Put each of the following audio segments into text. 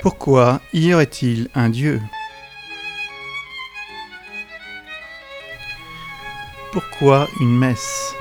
Pourquoi y aurait-il un Dieu? Pourquoi une messe?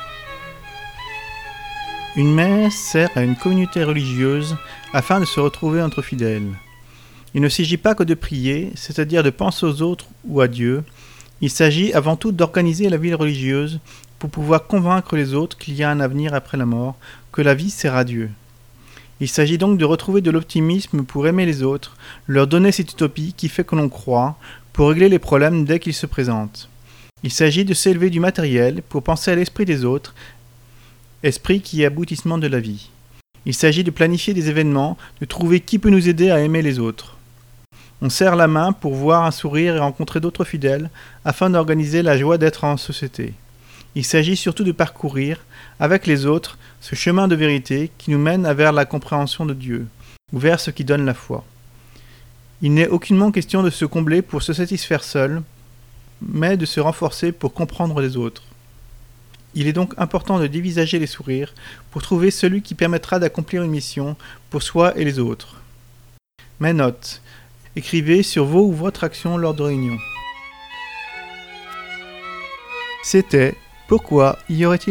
Une messe sert à une communauté religieuse afin de se retrouver entre fidèles. Il ne s'agit pas que de prier, c'est-à-dire de penser aux autres ou à Dieu. Il s'agit avant tout d'organiser la vie religieuse pour pouvoir convaincre les autres qu'il y a un avenir après la mort, que la vie sert à Dieu. Il s'agit donc de retrouver de l'optimisme pour aimer les autres, leur donner cette utopie qui fait que l'on croit, pour régler les problèmes dès qu'ils se présentent. Il s'agit de s'élever du matériel pour penser à l'esprit des autres, esprit qui est aboutissement de la vie. Il s'agit de planifier des événements, de trouver qui peut nous aider à aimer les autres. On serre la main pour voir un sourire et rencontrer d'autres fidèles afin d'organiser la joie d'être en société. Il s'agit surtout de parcourir, avec les autres, ce chemin de vérité qui nous mène vers la compréhension de Dieu, ou vers ce qui donne la foi. Il n'est aucunement question de se combler pour se satisfaire seul, mais de se renforcer pour comprendre les autres. Il est donc important de dévisager les sourires pour trouver celui qui permettra d'accomplir une mission pour soi et les autres. Mais note, écrivez sur vos ou votre action lors de réunions. C'était « Pourquoi y aurait-il un Dieu ?»